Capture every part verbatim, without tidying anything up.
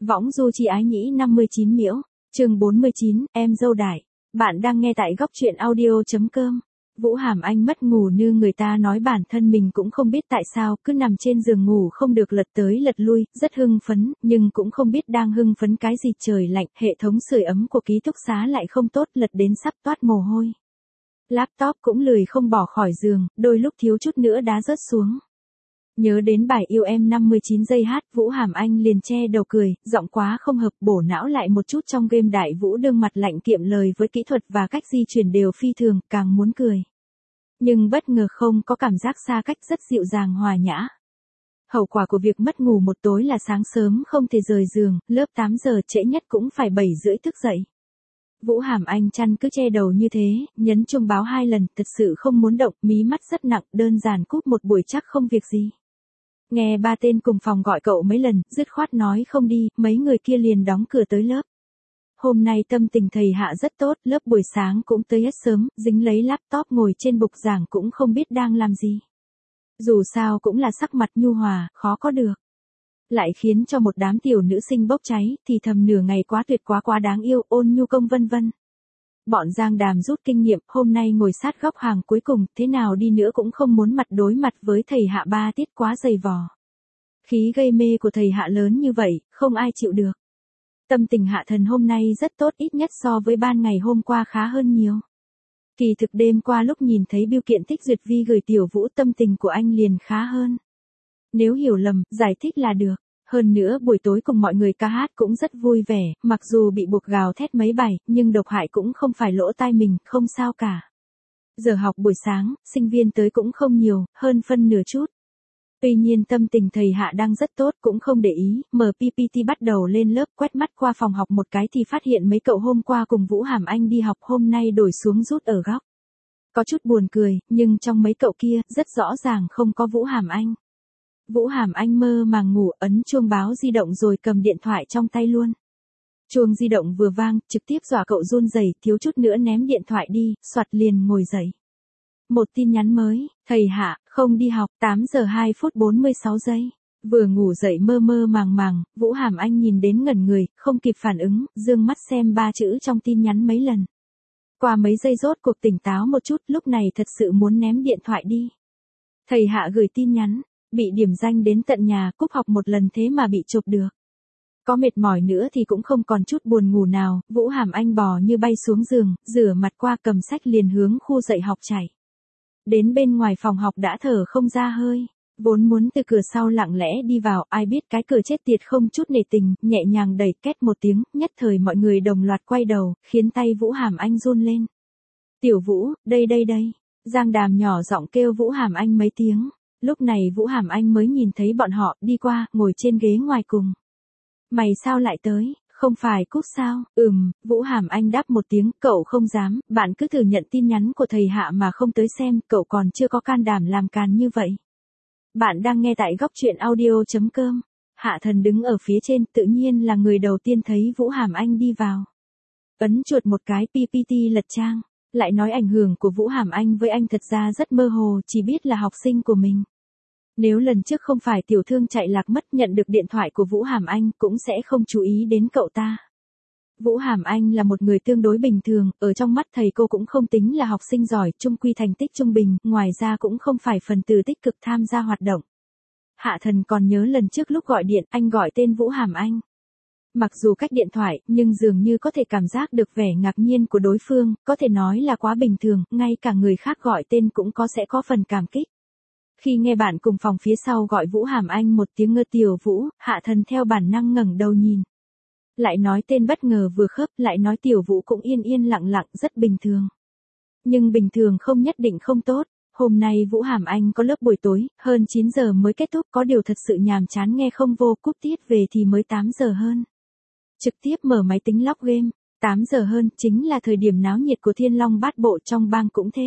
Võng du chi ái nhĩ năm mươi chín miễu, chương bốn mươi chín, em dâu đại. Bạn đang nghe tại góc truyện audio.com. Vũ Hàm Anh mất ngủ như người ta nói bản thân mình cũng không biết tại sao cứ nằm trên giường ngủ không được lật tới lật lui, rất hưng phấn, nhưng cũng không biết đang hưng phấn cái gì trời lạnh, hệ thống sưởi ấm của ký túc xá lại không tốt lật đến sắp toát mồ hôi. Laptop cũng lười không bỏ khỏi giường, đôi lúc thiếu chút nữa đá rớt xuống. Nhớ đến bài yêu em năm mươi chín giây hát, Vũ Hàm Anh liền che đầu cười, giọng quá không hợp, bổ não lại một chút trong game Đại Vũ đương mặt lạnh kiệm lời với kỹ thuật và cách di chuyển đều phi thường, càng muốn cười. Nhưng bất ngờ không có cảm giác xa cách, rất dịu dàng hòa nhã. Hậu quả của việc mất ngủ một tối là sáng sớm không thể rời giường, lớp tám giờ trễ nhất cũng phải bảy rưỡi thức dậy. Vũ Hàm Anh chăn cứ che đầu như thế, nhấn chuông báo hai lần, thật sự không muốn động, mí mắt rất nặng, đơn giản cúp một buổi chắc không việc gì. Nghe ba tên cùng phòng gọi cậu mấy lần, dứt khoát nói không đi, mấy người kia liền đóng cửa tới lớp. Hôm nay tâm tình thầy Hạ rất tốt, lớp buổi sáng cũng tới hết sớm, dính lấy laptop ngồi trên bục giảng cũng không biết đang làm gì. Dù sao cũng là sắc mặt nhu hòa, khó có được. Lại khiến cho một đám tiểu nữ sinh bốc cháy, thì thầm nửa ngày quá tuyệt quá quá đáng yêu, ôn nhu công vân vân. Bọn Giang Đàm rút kinh nghiệm, hôm nay ngồi sát góc hàng cuối cùng, thế nào đi nữa cũng không muốn mặt đối mặt với thầy Hạ ba tiết quá dày vò. Khí gây mê của thầy Hạ lớn như vậy, không ai chịu được. Tâm tình Hạ Thần hôm nay rất tốt, ít nhất so với ban ngày hôm qua khá hơn nhiều. Kỳ thực đêm qua lúc nhìn thấy bưu kiện thích duyệt vi gửi Tiểu Vũ, tâm tình của anh liền khá hơn. Nếu hiểu lầm, giải thích là được. Hơn nữa buổi tối cùng mọi người ca hát cũng rất vui vẻ, mặc dù bị buộc gào thét mấy bài, nhưng độc hại cũng không phải lỗ tai mình, không sao cả. Giờ học buổi sáng, sinh viên tới cũng không nhiều, hơn phân nửa chút. Tuy nhiên tâm tình thầy Hạ đang rất tốt, cũng không để ý, mở pê pê tê bắt đầu lên lớp, quét mắt qua phòng học một cái thì phát hiện mấy cậu hôm qua cùng Vũ Hàm Anh đi học hôm nay đổi xuống rút ở góc. Có chút buồn cười, nhưng trong mấy cậu kia, rất rõ ràng không có Vũ Hàm Anh. Vũ Hàm Anh mơ màng ngủ, ấn chuông báo di động rồi cầm điện thoại trong tay luôn. Chuông di động vừa vang, trực tiếp dọa cậu run rẩy, thiếu chút nữa ném điện thoại đi, soạt liền ngồi dậy. Một tin nhắn mới, thầy Hạ, không đi học, tám giờ hai phút bốn mươi sáu giây. Vừa ngủ dậy mơ mơ màng màng, Vũ Hàm Anh nhìn đến ngẩn người, không kịp phản ứng, dương mắt xem ba chữ trong tin nhắn mấy lần. Qua mấy giây rốt cuộc tỉnh táo một chút, lúc này thật sự muốn ném điện thoại đi. Thầy Hạ gửi tin nhắn. Bị điểm danh đến tận nhà, cúp học một lần thế mà bị chụp được. Có mệt mỏi nữa thì cũng không còn chút buồn ngủ nào, Vũ Hàm Anh bò như bay xuống giường, rửa mặt qua cầm sách liền hướng khu dạy học chạy. Đến bên ngoài phòng học đã thở không ra hơi, vốn muốn từ cửa sau lặng lẽ đi vào, ai biết cái cửa chết tiệt không chút nể tình, nhẹ nhàng đẩy két một tiếng, nhất thời mọi người đồng loạt quay đầu, khiến tay Vũ Hàm Anh run lên. Tiểu Vũ, đây đây đây, Giang Đàm nhỏ giọng kêu Vũ Hàm Anh mấy tiếng. Lúc này Vũ Hàm Anh mới nhìn thấy bọn họ, đi qua, ngồi trên ghế ngoài cùng. Mày sao lại tới, không phải cúp sao? Ừm, Vũ Hàm Anh đáp một tiếng, cậu không dám, bạn cứ thử nhận tin nhắn của thầy Hạ mà không tới xem, cậu còn chưa có can đảm làm càn như vậy. Bạn đang nghe tại góc truyện audio.com. Hạ Thần đứng ở phía trên, tự nhiên là người đầu tiên thấy Vũ Hàm Anh đi vào. Ấn chuột một cái pê pê tê lật trang, lại nói ảnh hưởng của Vũ Hàm Anh với anh thật ra rất mơ hồ, chỉ biết là học sinh của mình. Nếu lần trước không phải tiểu thương chạy lạc mất nhận được điện thoại của Vũ Hàm Anh cũng sẽ không chú ý đến cậu ta. Vũ Hàm Anh là một người tương đối bình thường, ở trong mắt thầy cô cũng không tính là học sinh giỏi, chung quy thành tích trung bình, ngoài ra cũng không phải phần tử tích cực tham gia hoạt động. Hạ Thần còn nhớ lần trước lúc gọi điện, anh gọi tên Vũ Hàm Anh. Mặc dù cách điện thoại, nhưng dường như có thể cảm giác được vẻ ngạc nhiên của đối phương, có thể nói là quá bình thường, ngay cả người khác gọi tên cũng có sẽ có phần cảm kích. Khi nghe bạn cùng phòng phía sau gọi Vũ Hàm Anh một tiếng ngơ Tiểu Vũ, Hạ Thần theo bản năng ngẩng đầu nhìn. Lại nói tên bất ngờ vừa khớp, lại nói Tiểu Vũ cũng yên yên lặng lặng, rất bình thường. Nhưng bình thường không nhất định không tốt. Hôm nay Vũ Hàm Anh có lớp buổi tối, hơn chín giờ mới kết thúc, có điều thật sự nhàm chán nghe không vô, cúp tiết về thì mới tám giờ hơn. Trực tiếp mở máy tính log game, tám giờ hơn, chính là thời điểm náo nhiệt của Thiên Long Bát Bộ trong bang cũng thế.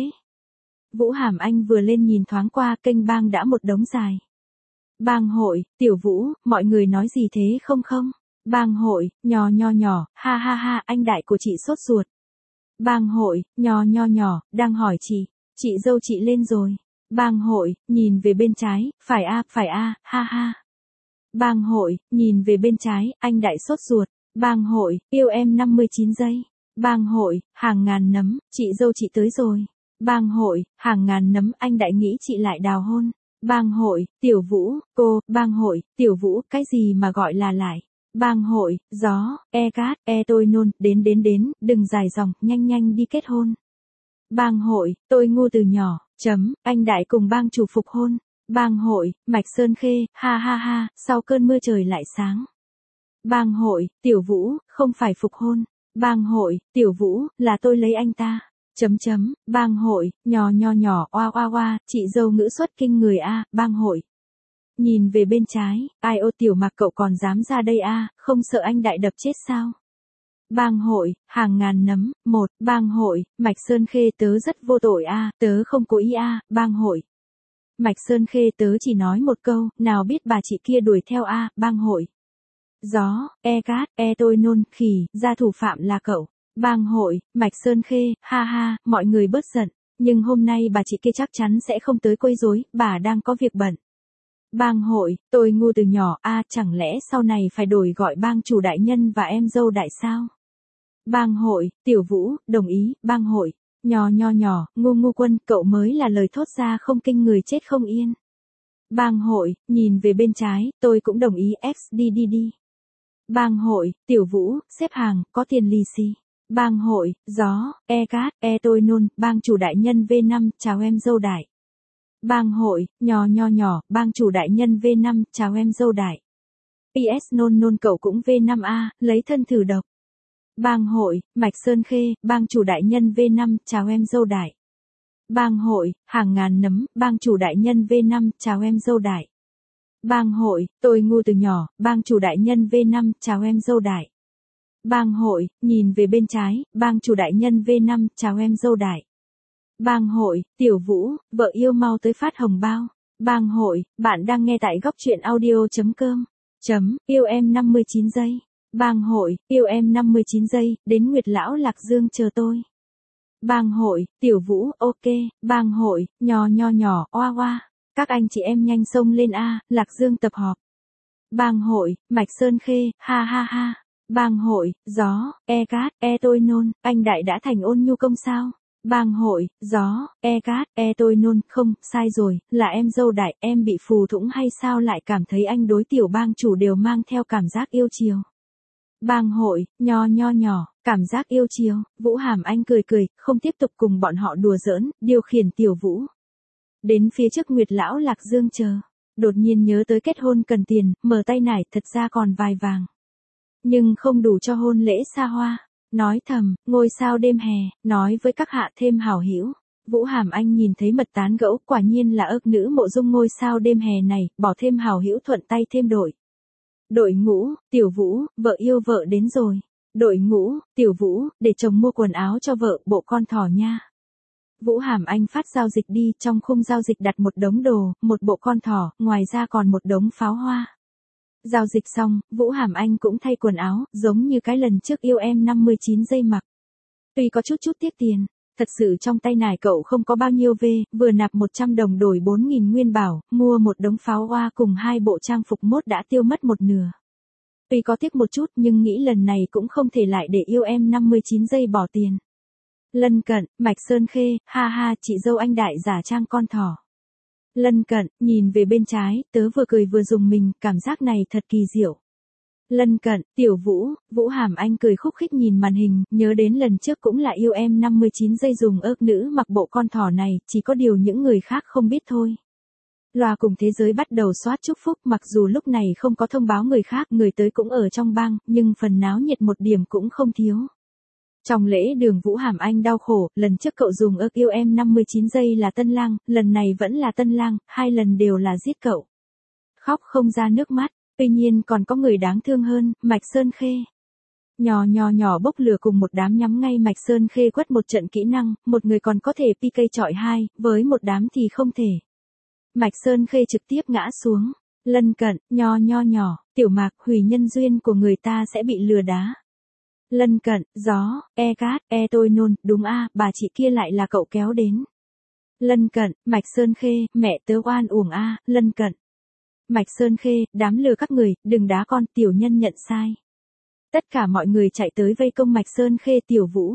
Vũ Hàm Anh vừa lên nhìn thoáng qua kênh bang đã một đống dài. Bang hội, Tiểu Vũ, mọi người nói gì thế không không? Bang hội, nhò nhò nhỏ, ha ha ha, anh đại của chị sốt ruột. Bang hội, nhò nhò nhỏ, đang hỏi chị, chị dâu chị lên rồi. Bang hội, nhìn về bên trái, phải a, phải a, ha ha. Bang hội, nhìn về bên trái, anh đại sốt ruột. Bang hội, yêu em năm mươi chín giây. Bang hội, hàng ngàn nấm, chị dâu chị tới rồi. Bang hội, hàng ngàn nấm, anh đại nghĩ chị lại đào hôn. Bang hội, Tiểu Vũ, cô, bang hội, Tiểu Vũ, cái gì mà gọi là lại. Bang hội, gió, e cát, e tôi nôn, đến đến đến, đừng dài dòng, nhanh nhanh đi kết hôn. Bang hội, tôi ngu từ nhỏ, chấm, anh đại cùng bang chủ phục hôn. Bang hội, Mạch Sơn Khê, ha ha ha, sau cơn mưa trời lại sáng. Bang hội, Tiểu Vũ, không phải phục hôn. Bang hội, Tiểu Vũ, là tôi lấy anh ta. Chấm chấm, bang hội, nhỏ nhỏ nhỏ, oa oa oa, chị dâu ngữ xuất kinh người a, bang hội. Nhìn về bên trái, ai ô Tiểu Mạc cậu còn dám ra đây a, không sợ anh đại đập chết sao? Bang hội, hàng ngàn nấm, một, bang hội, Mạch Sơn Khê tớ rất vô tội a, tớ không cố ý a, bang hội. Mạch Sơn Khê tớ chỉ nói một câu, nào biết bà chị kia đuổi theo a, bang hội. Gió, e cát, e tôi nôn, khỉ, ra thủ phạm là cậu. Bang hội, Mạch Sơn Khê, ha ha, mọi người bớt giận, nhưng hôm nay bà chị kia chắc chắn sẽ không tới quấy rối, bà đang có việc bận. Bang hội, tôi ngu từ nhỏ, a, chẳng lẽ sau này phải đổi gọi bang chủ đại nhân và em dâu đại sao? Bang hội, Tiểu Vũ, đồng ý, bang hội, nhỏ nhỏ nhỏ, ngu ngu quân, cậu mới là lời thốt ra không kinh người chết không yên. Bang hội, nhìn về bên trái, tôi cũng đồng ý, F đi đi đi. Bang hội, Tiểu Vũ, xếp hàng, có tiền lì xì. Bang hội, gió, e cát, e tôi nôn, bang chủ đại nhân V năm, chào em dâu đại. Bang hội, nhỏ nhỏ nhỏ, bang chủ đại nhân V năm, chào em dâu đại. pê ét nôn nôn cậu cũng V năm a, lấy thân thử độc. Bang hội, Mạch Sơn Khê, bang chủ đại nhân V năm, chào em dâu đại. Bang hội, hàng ngàn nấm, bang chủ đại nhân V năm, chào em dâu đại. Bang hội, tôi ngu từ nhỏ, bang chủ đại nhân V năm, chào em dâu đại. Bang hội, nhìn về bên trái, bang chủ đại nhân V năm, chào em dâu đại. Bang hội, Tiểu Vũ, vợ yêu mau tới phát hồng bao. Bang hội, bạn đang nghe tại góc truyện audio.com. Chấm, yêu em năm mươi chín giây. Bang hội, yêu em năm mươi chín giây, đến Nguyệt Lão Lạc Dương chờ tôi. Bang hội, Tiểu Vũ, ok, bang hội, nhỏ nhỏ nhỏ, oa oa. Các anh chị em nhanh xông lên a, Lạc Dương tập họp. Bang hội, Mạch Sơn Khê, ha ha ha. Bang hội, gió, e cát, e tôi nôn, anh đại đã thành ôn nhu công sao? Bang hội, gió, e cát, e tôi nôn, không, sai rồi, là em dâu đại, em bị phù thủng hay sao lại cảm thấy anh đối tiểu bang chủ đều mang theo cảm giác yêu chiều. Bang hội, nho nho nhỏ, cảm giác yêu chiều, Vũ Hàm Anh cười cười, không tiếp tục cùng bọn họ đùa giỡn, điều khiển Tiểu Vũ. Đến phía trước Nguyệt Lão Lạc Dương chờ, đột nhiên nhớ tới kết hôn cần tiền, mở tay nải thật ra còn vài vàng. Nhưng không đủ cho hôn lễ xa hoa. Nói thầm, ngôi sao đêm hè, nói với các hạ thêm hảo hữu. Vũ Hàm Anh nhìn thấy mật tán gẫu, quả nhiên là ức nữ mộ dung ngôi sao đêm hè này, bỏ thêm hảo hữu thuận tay thêm đội. Đội ngũ, Tiểu Vũ, vợ yêu vợ đến rồi. Đội ngũ, Tiểu Vũ, để chồng mua quần áo cho vợ, bộ con thỏ nha. Vũ Hàm Anh phát giao dịch đi, trong khung giao dịch đặt một đống đồ, một bộ con thỏ, ngoài ra còn một đống pháo hoa. Giao dịch xong, Vũ Hàm Anh cũng thay quần áo, giống như cái lần trước yêu em năm mươi chín giây mặc. Tuy có chút chút tiếc tiền, thật sự trong tay nải cậu không có bao nhiêu về, vừa nạp một trăm đồng đổi bốn nghìn nguyên bảo, mua một đống pháo hoa cùng hai bộ trang phục mốt đã tiêu mất một nửa. Tuy có tiếc một chút nhưng nghĩ lần này cũng không thể lại để yêu em năm mươi chín giây bỏ tiền. Lân cận, Mạch Sơn Khê, ha ha, chị dâu anh đại giả trang con thỏ. Lân cận, nhìn về bên trái, tớ vừa cười vừa dùng mình, cảm giác này thật kỳ diệu. Lân cận, Tiểu Vũ, Vũ Hàm Anh cười khúc khích nhìn màn hình, nhớ đến lần trước cũng là yêu em năm mươi chín giây dùng ớt nữ mặc bộ con thỏ này, chỉ có điều những người khác không biết thôi. Loa cùng thế giới bắt đầu soát chúc phúc, mặc dù lúc này không có thông báo người khác, người tới cũng ở trong bang, nhưng phần náo nhiệt một điểm cũng không thiếu. Trong lễ đường Vũ Hàm Anh đau khổ, lần trước cậu dùng ớt yêu em năm mươi chín giây là tân lang, lần này vẫn là tân lang, hai lần đều là giết cậu. Khóc không ra nước mắt, tuy nhiên còn có người đáng thương hơn, Mạch Sơn Khê. Nhỏ nhỏ nhỏ bốc lửa cùng một đám nhắm ngay Mạch Sơn Khê quất một trận kỹ năng, một người còn có thể pê ca chọi hai, với một đám thì không thể. Mạch Sơn Khê trực tiếp ngã xuống, lân cận, nhỏ nhỏ nhỏ, Tiểu Mạc, hủy nhân duyên của người ta sẽ bị lừa đá. Lân cận, gió, e cát, e tôi nôn, đúng a, bà chị kia lại là cậu kéo đến. Lân cận, Mạch Sơn Khê, mẹ tớ oan uổng a, lân cận. Mạch Sơn Khê, đám lừa các người, đừng đá con, tiểu nhân nhận sai. Tất cả mọi người chạy tới vây công Mạch Sơn Khê Tiểu Vũ.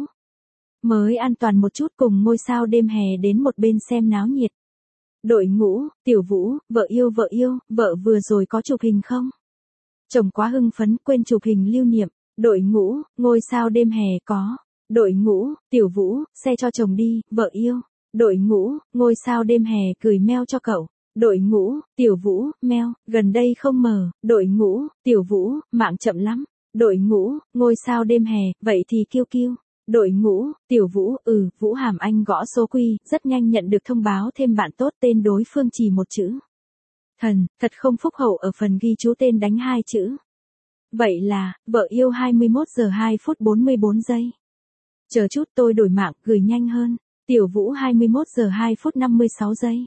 Mới an toàn một chút cùng ngôi sao đêm hè đến một bên xem náo nhiệt. Đội ngũ, Tiểu Vũ, vợ yêu vợ yêu, vợ vừa rồi có chụp hình không? Chồng quá hưng phấn quên chụp hình lưu niệm. Đội ngũ, ngôi sao đêm hè có. Đội ngũ, Tiểu Vũ, xe cho chồng đi, vợ yêu. Đội ngũ, ngôi sao đêm hè gửi mail cho cậu. Đội ngũ, Tiểu Vũ, mail, gần đây không mở. Đội ngũ, Tiểu Vũ, mạng chậm lắm. Đội ngũ, ngôi sao đêm hè, vậy thì kiêu kiêu. Đội ngũ, Tiểu Vũ, ừ, Vũ Hàm Anh gõ số quy, rất nhanh nhận được thông báo thêm bạn tốt tên đối phương chỉ một chữ. Thần, thật không phúc hậu ở phần ghi chú tên đánh hai chữ. Vậy là, vợ yêu hai mươi mốt giờ hai phút bốn mươi bốn giây. Chờ chút tôi đổi mạng, gửi nhanh hơn. Tiểu Vũ hai mươi mốt giờ hai phút năm mươi sáu giây.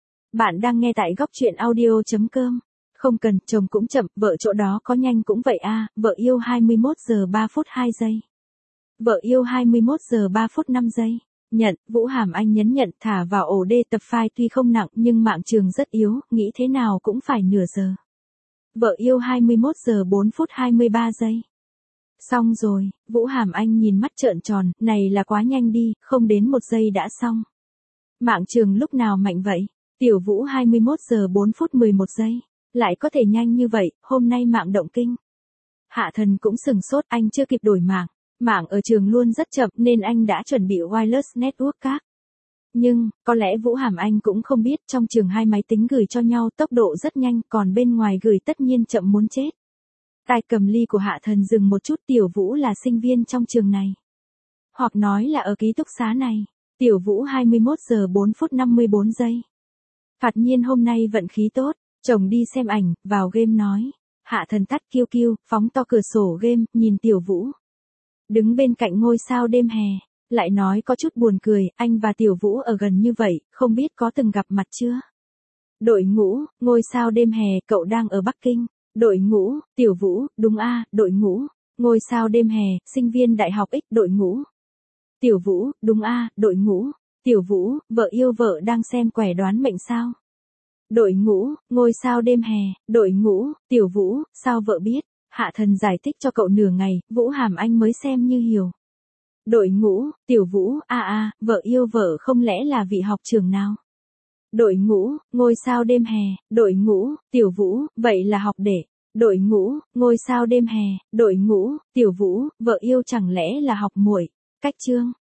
Bạn đang nghe tại góc truyện audio chấm com. Không cần, chồng cũng chậm, vợ chỗ đó có nhanh cũng vậy a, à, vợ yêu hai mươi mốt giờ ba phút hai giây. Vợ yêu hai mươi mốt giờ ba phút năm giây. Nhận, Vũ Hàm Anh nhấn nhận thả vào ổ đê tập file tuy không nặng nhưng mạng trường rất yếu, nghĩ thế nào cũng phải nửa giờ. Vợ yêu hai mươi mốt giờ bốn phút hai mươi ba giây. Xong rồi, Vũ Hàm Anh nhìn mắt trợn tròn, này là quá nhanh đi, không đến một giây đã xong. Mạng trường lúc nào mạnh vậy? Tiểu Vũ hai mươi mốt giờ bốn phút mười một giây. Lại có thể nhanh như vậy, hôm nay mạng động kinh. Hạ Thần cũng sừng sốt, anh chưa kịp đổi mạng. Mạng ở trường luôn rất chậm nên anh đã chuẩn bị wireless network các. Nhưng, có lẽ Vũ Hàm Anh cũng không biết trong trường hai máy tính gửi cho nhau tốc độ rất nhanh còn bên ngoài gửi tất nhiên chậm muốn chết. Tai cầm ly của Hạ Thần dừng một chút. Tiểu Vũ là sinh viên trong trường này. Hoặc nói là ở ký túc xá này. Tiểu Vũ hai mươi mốt giờ bốn phút năm mươi bốn giây. Phạt nhiên hôm nay vận khí tốt. Chồng đi xem ảnh, vào game nói. Hạ Thần tắt kiêu kiêu, phóng to cửa sổ game, nhìn Tiểu Vũ. Đứng bên cạnh ngôi sao đêm hè. Lại nói có chút buồn cười, anh và Tiểu Vũ ở gần như vậy, không biết có từng gặp mặt chưa? Đội ngũ, ngôi sao đêm hè, cậu đang ở Bắc Kinh. Đội ngũ, Tiểu Vũ, đúng a, đội ngũ, ngôi sao đêm hè, sinh viên đại học X, đội ngũ. Tiểu Vũ, đúng a, đội ngũ. Tiểu Vũ, vợ yêu vợ đang xem quẻ đoán mệnh sao? Đội ngũ, ngôi sao đêm hè, đội ngũ, Tiểu Vũ, sao vợ biết? Hạ Thần giải thích cho cậu nửa ngày, Vũ Hàm Anh mới xem như hiểu. Đội ngũ, Tiểu Vũ, a a, vợ yêu vợ không lẽ là vị học trường nào? Đội ngũ, ngôi sao đêm hè, đội ngũ, Tiểu Vũ, vậy là học để. Đội ngũ, ngôi sao đêm hè, đội ngũ, Tiểu Vũ, vợ yêu chẳng lẽ là học muội? Cách chương